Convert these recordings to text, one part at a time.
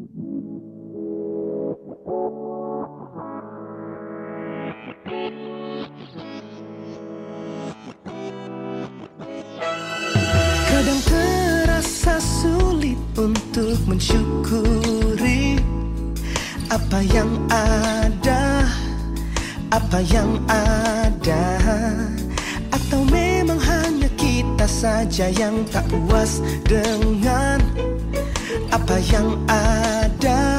Kadang terasa sulit untuk mensyukuri apa yang ada, atau memang hanya kita saja yang tak puas dengan apa yang ada.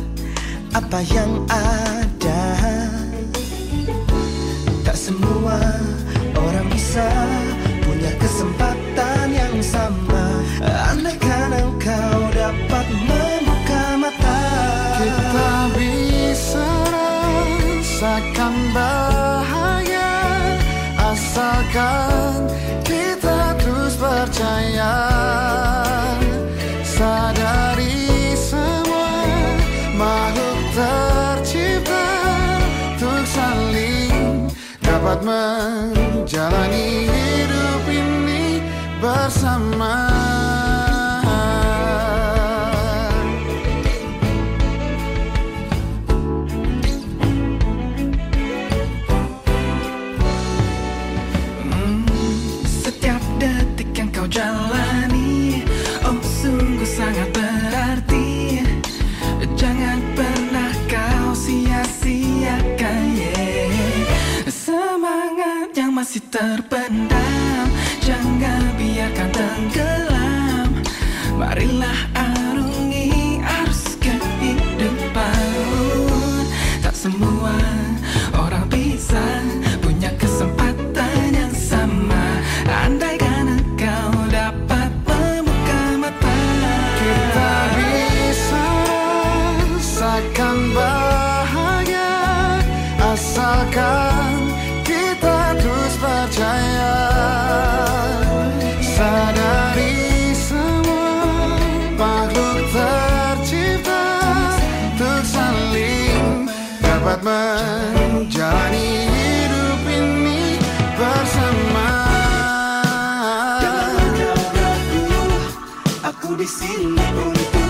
Tak semua orang bisa punya kesempatan yang sama. Andaikan engkau dapat membuka mata, kita bisa rasakan bahagia asalkan kita terus percaya. Sadari semua makhluk tercipta untuk saling dapat menjalani hidup ini bersama. Setiap detik yang kau jalani, oh sungguh sangat berarti. Jangan pernah kau sia-siakan, semangat yang masih terpendam, jangan biarkan tenggelam. Marilah arungi arus kehidupan. Tak semua orang bisa punya kesempatan yang sama. Andaikan engkau dapat membuka mata, Kita bisa rasakan bahagia asalkan kita terus percaya. Sadari semua makhluk tercipta untuk saling dapat menjalani hidup ini bersama. jangan ragu, aku di sini untuk